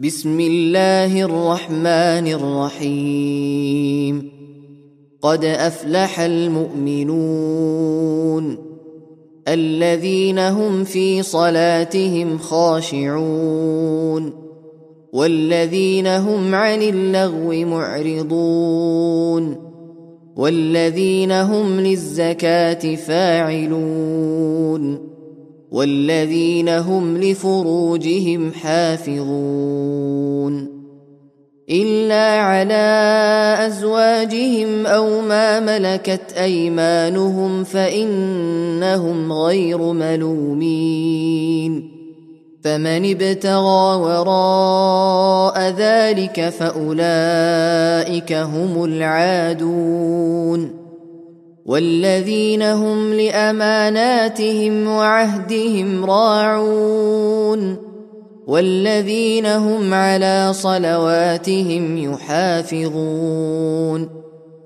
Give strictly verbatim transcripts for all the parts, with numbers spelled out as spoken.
بسم الله الرحمن الرحيم. قد أفلح المؤمنون الذين هم في صلاتهم خاشعون والذين هم عن اللغو معرضون والذين هم للزكاة فاعلون والذين هم لفروجهم حافظون إلا على أزواجهم أو ما ملكت أيمانهم فإنهم غير ملومين، فمن ابتغى وراء ذلك فأولئك هم العادون. والذين هم لأماناتهم وعهدهم راعون والذين هم على صلواتهم يحافظون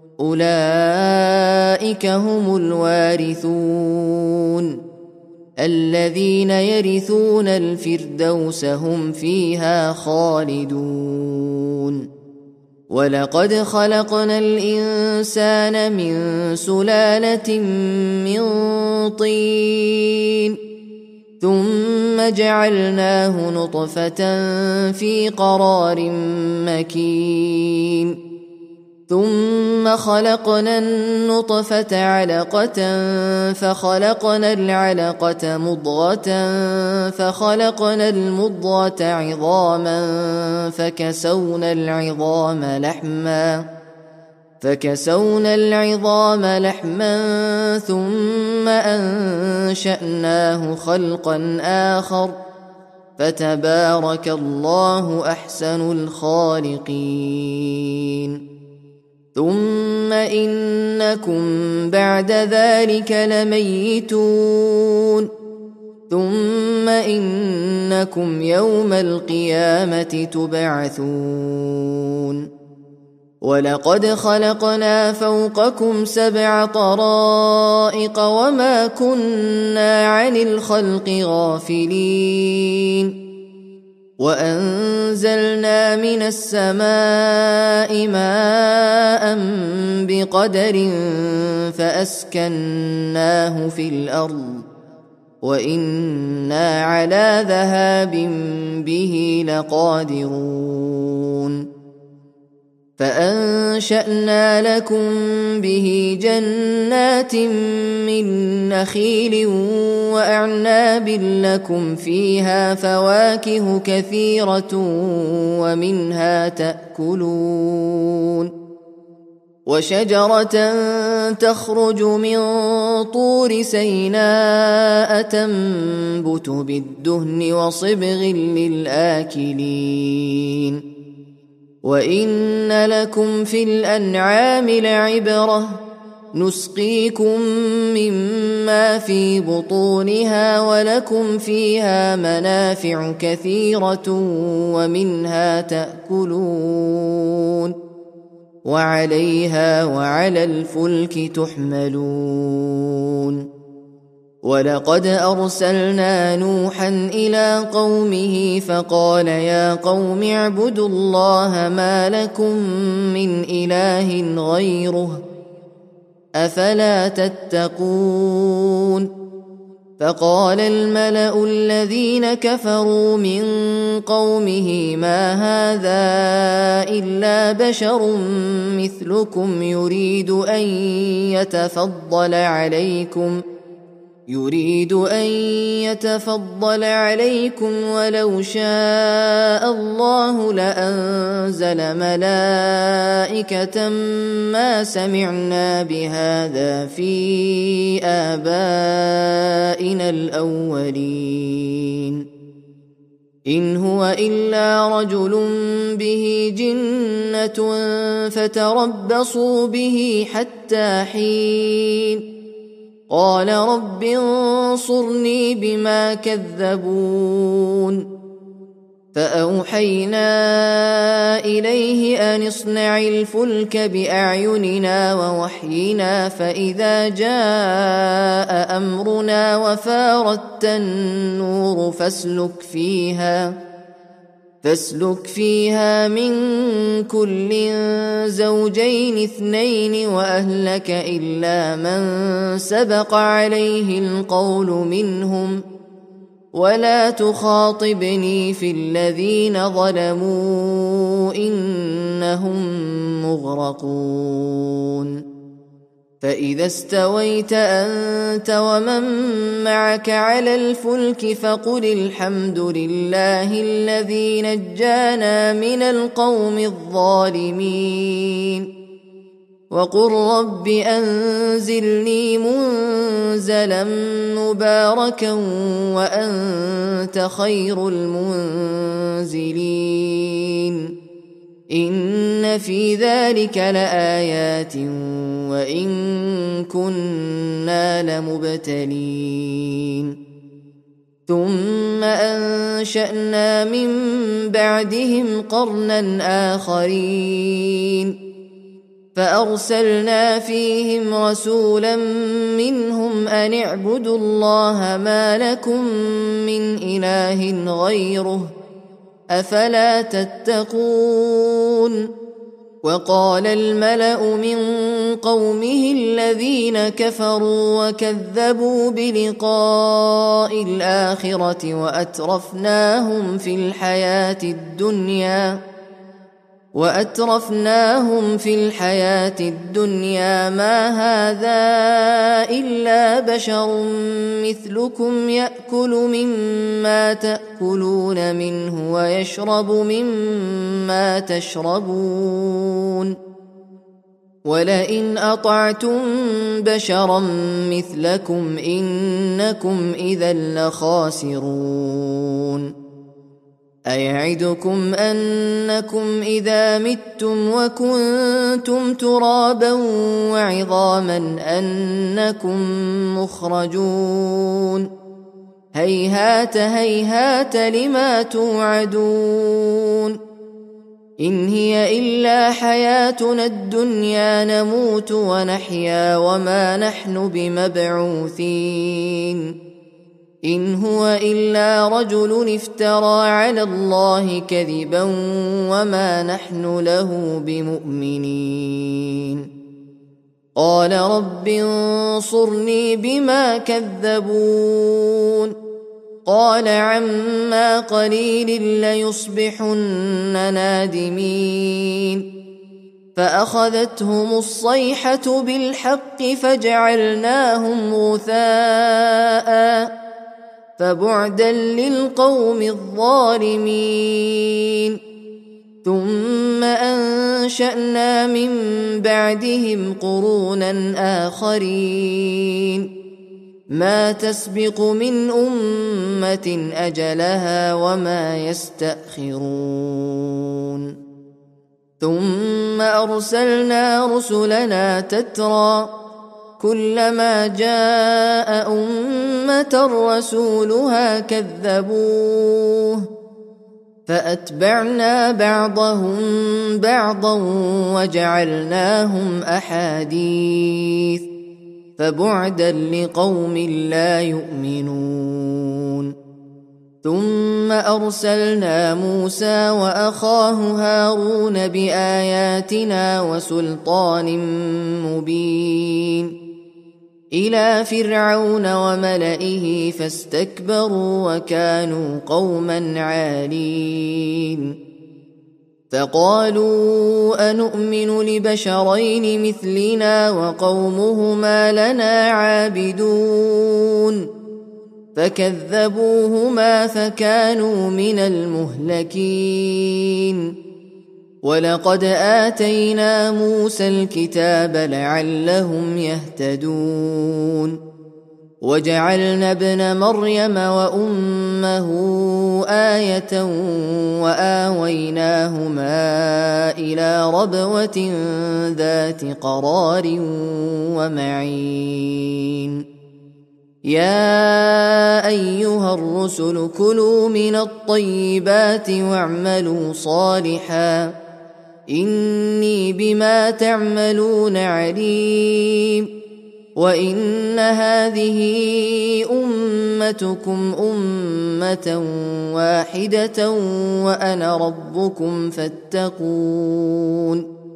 أولئك هم الوارثون الذين يرثون الفردوس هم فيها خالدون. ولقد خلقنا الإنسان من سلالة من طين ثم جعلناه نطفة في قرار مكين ثم خلقنا النطفة علقة فخلقنا العلقة مضغة فخلقنا المضغة عظاما فكسونا العظام لحما فكسونا العظام لحما ثم أنشأناه خلقا آخر فتبارك الله أحسن الخالقين. ثم إنكم بعد ذلك لميتون ثم إنكم يوم القيامة تبعثون. ولقد خلقنا فوقكم سبع طرائق وما كنا عن الخلق غافلين وأنزلنا من السماء ماء بقدر فأسكناه في الأرض وإنا على ذهاب به لقادرون. فأنشأنا لكم به جنات من نخيل وأعناب لكم فيها فواكه كثيرة ومنها تأكلون وشجرة تخرج من طور سيناء تنبت بالدهن وصبغ للآكلين. وإن لكم في الأنعام لعبرة نسقيكم مما في بطونها ولكم فيها منافع كثيرة ومنها تأكلون وعليها وعلى الفلك تحملون. ولقد أرسلنا نوحا إلى قومه فقال يا قوم اعبدوا الله ما لكم من إله غيره أفلا تتقون. فقال الملأ الذين كفروا من قومه ما هذا إلا بشر مثلكم يريد أن يتفضل عليكم يريد أن يتفضل عليكم ولو شاء الله لأنزل ملائكة ما سمعنا بهذا في آبائنا الأولين إن هو إلا رجل به جنة فتربصوا به حتى حين قال رب انصرني بما كذبون. فأوحينا إليه أن اصنع الفلك بأعيننا ووحينا فإذا جاء أمرنا وفاردت النور فاسلك فيها فاسلك فيها من كل زوجين اثنين وأهلك إلا من سبق عليه القول منهم ولا تخاطبني في الذين ظلموا إنهم مغرقون فإذا استويت أنت ومن معك على الفلك فقل الحمد لله الذي نجانا من القوم الظالمين وقل رب أنزلني منزلا مباركا وأنت خير المنزلين إن في ذلك لآيات وإن كنا لمبتلين ثم أنشأنا من بعدهم قرنا آخرين فأرسلنا فيهم رسولا منهم أن اعبدوا الله ما لكم من إله غيره أفلا تتقون وقال الملأ من قومه الذين كفروا وكذبوا بلقاء الآخرة وأترفناهم في الحياة الدنيا وأترفناهم في الحياة الدنيا ما هذا إلا بشر مثلكم يأكل مما تأكلون منه ويشرب مما تشربون ولئن أطعتم بشرا مثلكم إنكم إذا لخاسرون أيعدكم أنكم إذا متم وكنتم ترابا وعظاما أنكم مخرجون هيهات هيهات لما توعدون إن هي إلا حياتنا الدنيا نموت ونحيا وما نحن بمبعوثين إن هو إلا رجل افترى على الله كذبا وما نحن له بمؤمنين قال رب انصرني بما كذبون قال عما قليل ليصبحن نادمين فأخذتهم الصيحة بالحق فجعلناهم غثاء فبعدا للقوم الظالمين ثم أنشأنا من بعدهم قرونا آخرين ما تسبق من أمة أجلها وما يستأخرون ثم أرسلنا رسلنا تترى كلما جاء أمة رسولها كذبوه فأتبعنا بعضهم بعضا وجعلناهم أحاديث فبعدا لقوم لا يؤمنون ثم أرسلنا موسى وأخاه هارون بآياتنا وسلطان مبين إلى فرعون وملئه فاستكبروا وكانوا قوما عالين فقالوا أنؤمن لبشرين مثلنا وقومهما لنا عابدون فكذبوهما فكانوا من المهلكين ولقد آتينا موسى الكتاب لعلهم يهتدون وجعلنا ابن مريم وأمه آية وآويناهما إلى ربوة ذات قرار ومعين يا أيها الرسل كلوا من الطيبات واعملوا صالحا إني بما تعملون عليم وإن هذه أمتكم أمة واحدة وأنا ربكم فاتقون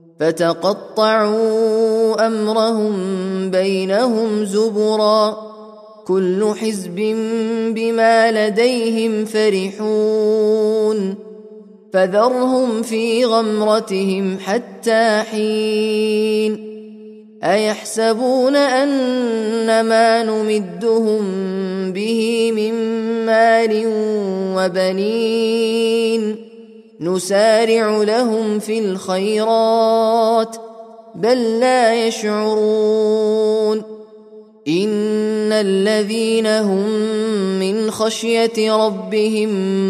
فتقطعوا أمرهم بينهم زبرا كل حزب بما لديهم فرحون فذرهم في غمرتهم حتى حين أيحسبون أن ما نمدهم به من مال وبنين نسارع لهم في الخيرات بل لا يشعرون إن الذين هم من خشية ربهم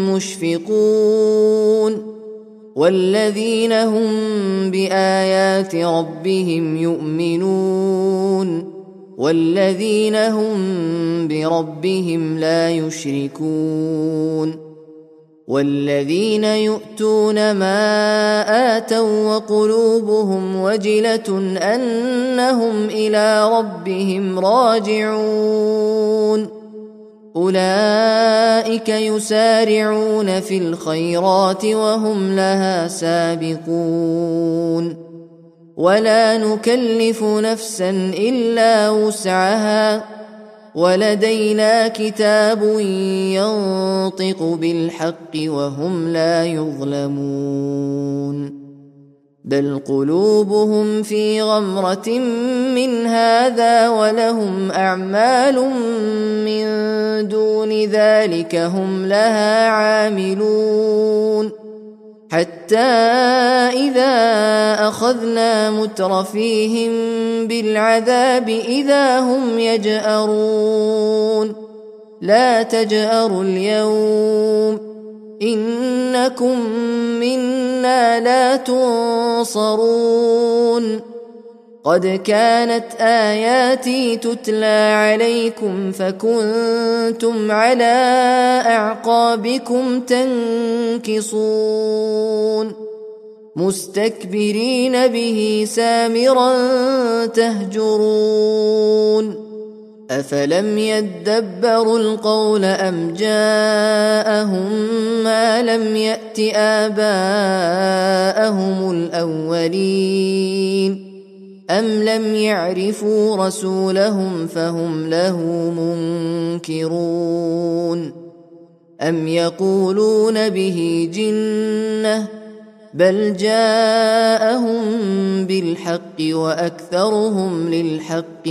مشفقون والذين هم بآيات ربهم يؤمنون والذين هم بربهم لا يشركون والذين يؤتون ما آتوا وقلوبهم وجلة أنهم إلى ربهم راجعون أولئك يسارعون في الخيرات وهم لها سابقون ولا نكلف نفسا إلا وسعها ولدينا كتاب ينطق بالحق وهم لا يظلمون بل قلوبهم في غمرة من هذا ولهم أعمال من دون ذلك هم لها عاملون حتى إذا أخذنا مترفيهم بالعذاب إذا هم يجأرون لا تجأروا اليوم إنكم منا لا تنصرون قد كانت آياتي تتلى عليكم فكنتم على أعقابكم تنكصون مستكبرين به سامرا تهجرون أفلم يدبروا القول أم جاءهم ما لم يأت آباءهم الأولين أم لم يعرفوا رسولهم فهم له منكرون أم يقولون به جنة بل جاءهم بالحق وأكثرهم للحق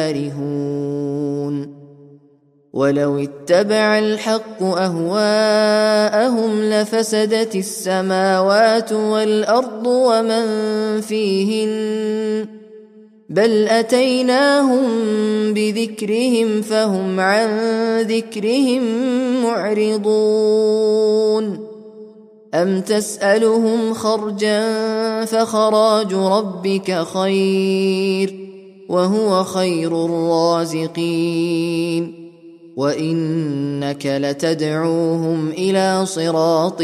كارهون ولو اتبع الحق أهواءهم لفسدت السماوات والأرض ومن فيهن بل أتيناهم بذكرهم فهم عن ذكرهم معرضون أم تسألهم خرجا فخراج ربك خير وهو خير الرازقين وإنك لتدعوهم إلى صراط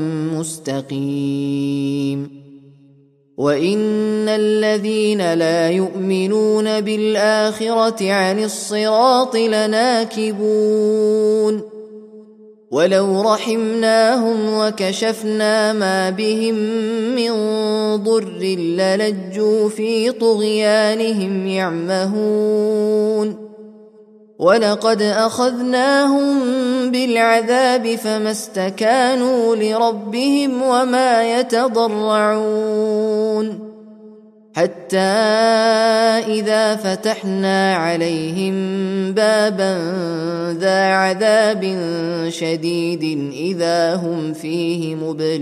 مستقيم وإن الذين لا يؤمنون بالآخرة عن الصراط لناكبون ولو رحمناهم وكشفنا ما بهم من ضر للجوا في طغيانهم يعمهون ولقد أخذناهم بالعذاب فما استكانوا لربهم وما يتضرعون حتى إذا فتحنا عليهم بابا ذا عذاب شديد إذا هم فيه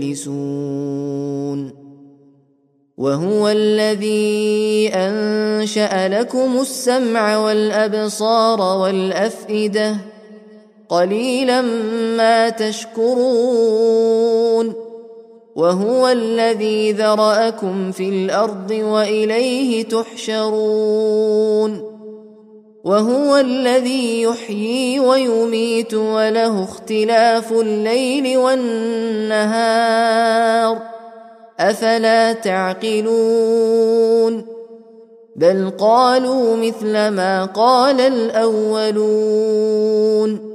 مبلسون وهو الذي أنشأ لكم السمع والأبصار والأفئدة قليلا ما تشكرون وهو الذي ذرأكم في الأرض وإليه تحشرون وهو الذي يحيي ويميت وله اختلاف الليل والنهار أفلا تعقلون بل قالوا مثل ما قال الأولون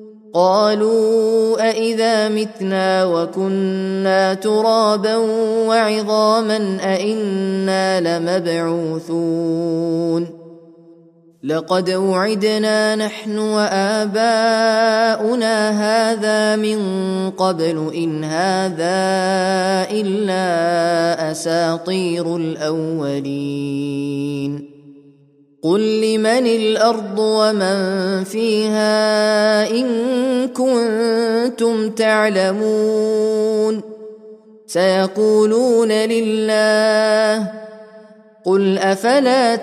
قالوا أإذا متنا وكنا ترابا وعظاما أإنا لمبعوثون لقد وعدنا نحن وآباؤنا هذا من قبل إن هذا إلا أساطير الأولين قل لمن الأرض ومن فيها إن كنتم تعلمون سيقولون لله قل أفلا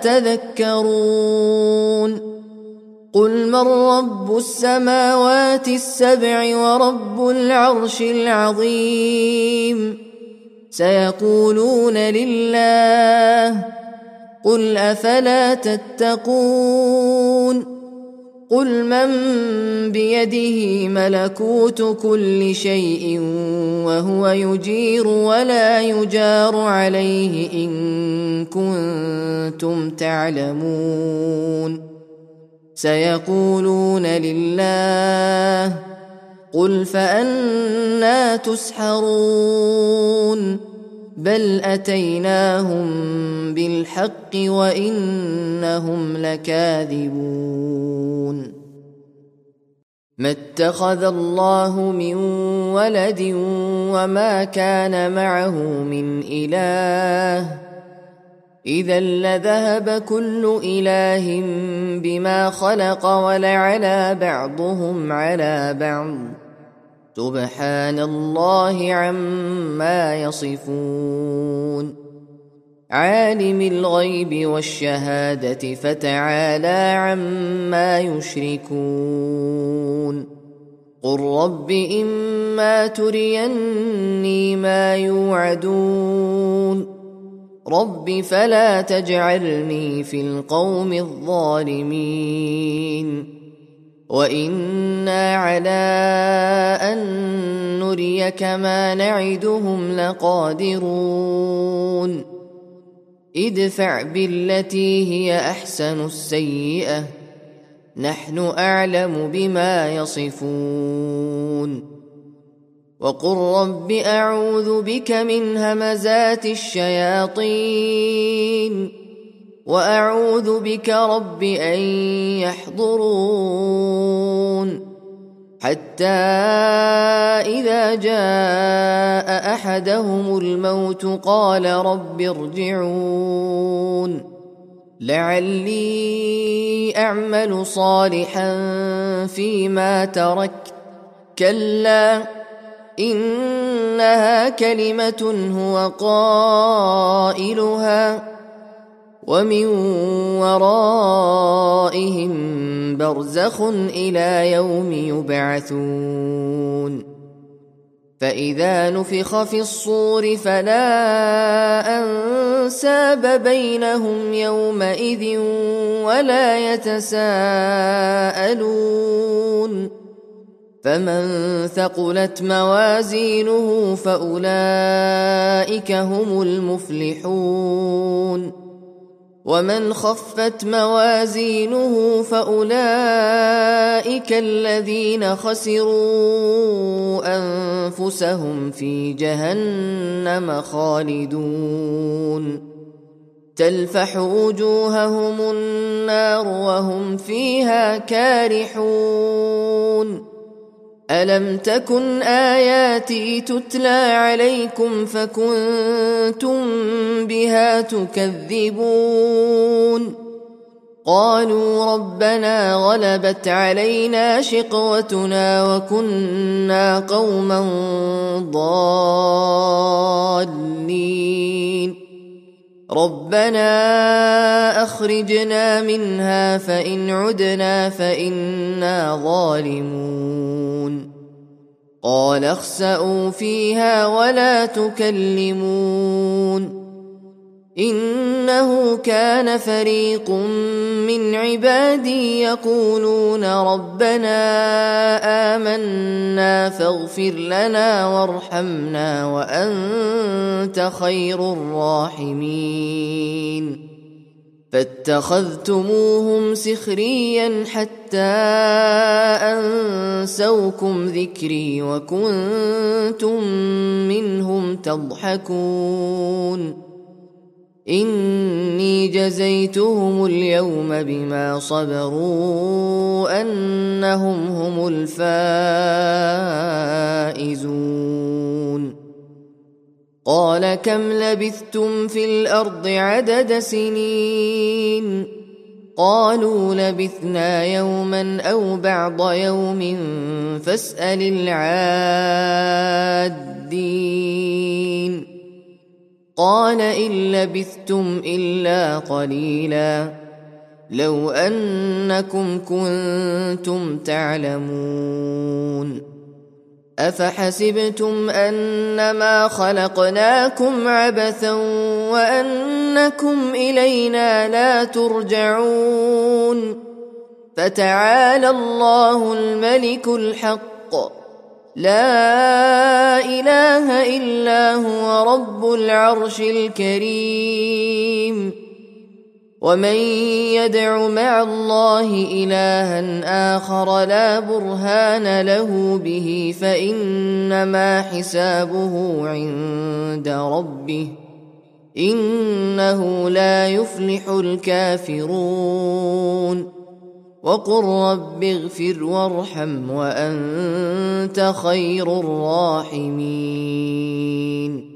تذكرون قل من رب السماوات السبع ورب العرش العظيم سيقولون لله قل أفلا تتقون قل من بيده ملكوت كل شيء وهو يجير ولا يجار عليه إن كنتم تعلمون سيقولون لله قل فأنى تسحرون بل أتيناهم بالحق وإنهم لكاذبون ما اتخذ الله من ولد وما كان معه من إله إذا لذهب كل إله بما خلق ولعلى بعضهم على بعض سبحان الله عما يصفون عالم الغيب والشهادة فتعالى عما يشركون قل رب إما تريني ما يوعدون رب فلا تجعلني في القوم الظالمين وإنا على أن نريك ما نعدهم لقادرون ادفع بالتي هي أحسن السيئة نحن أعلم بما يصفون وقل رب أعوذ بك من همزات الشياطين وأعوذ بك رب أن يحضرون حتى إذا جاء أحدهم الموت قال رب ارجعون لعلي أعمل صالحا فيما تركت كلا إنها كلمة هو قائلها ومن ورائهم برزخ إلى يوم يبعثون فإذا نفخ في الصور فلا أنساب بينهم يومئذ ولا يتساءلون فمن ثقلت موازينه فأولئك هم المفلحون ومن خفت موازينه فأولئك الذين خسروا أنفسهم في جهنم خالدون تلفح وجوههم النار وهم فيها كارحون ألم تكن آياتي تتلى عليكم فكنتم بها تكذبون قالوا ربنا غلبت علينا شقوتنا وكنا قوما ضالين ربنا أخرجنا منها فإن عدنا فإنا ظالمون قال اخسئوا فيها ولا تكلمون إنه كان فريق من عبادي يقولون ربنا آمنا فاغفر لنا وارحمنا وأنت خير الراحمين فاتخذتموهم سخريا حتى أنسوكم ذكري وكنتم منهم تضحكون إني جزيتهم اليوم بما صبروا أنهم هم الفائزون قال كم لبثتم في الأرض عدد سنين قالوا لبثنا يوما أو بعض يوم فاسأل العادين قال إن لبثتم إلا قليلا لو أنكم كنتم تعلمون أفحسبتم أنما خلقناكم عبثا وأنكم إلينا لا ترجعون فتعالى الله الملك الحق لا إله إلا هو رب العرش الكريم ومن يدع مع الله إلها آخر لا برهان له به فإنما حسابه عند ربه إنه لا يفلح الكافرون وقل رب اغفر وارحم وأنت خير الراحمين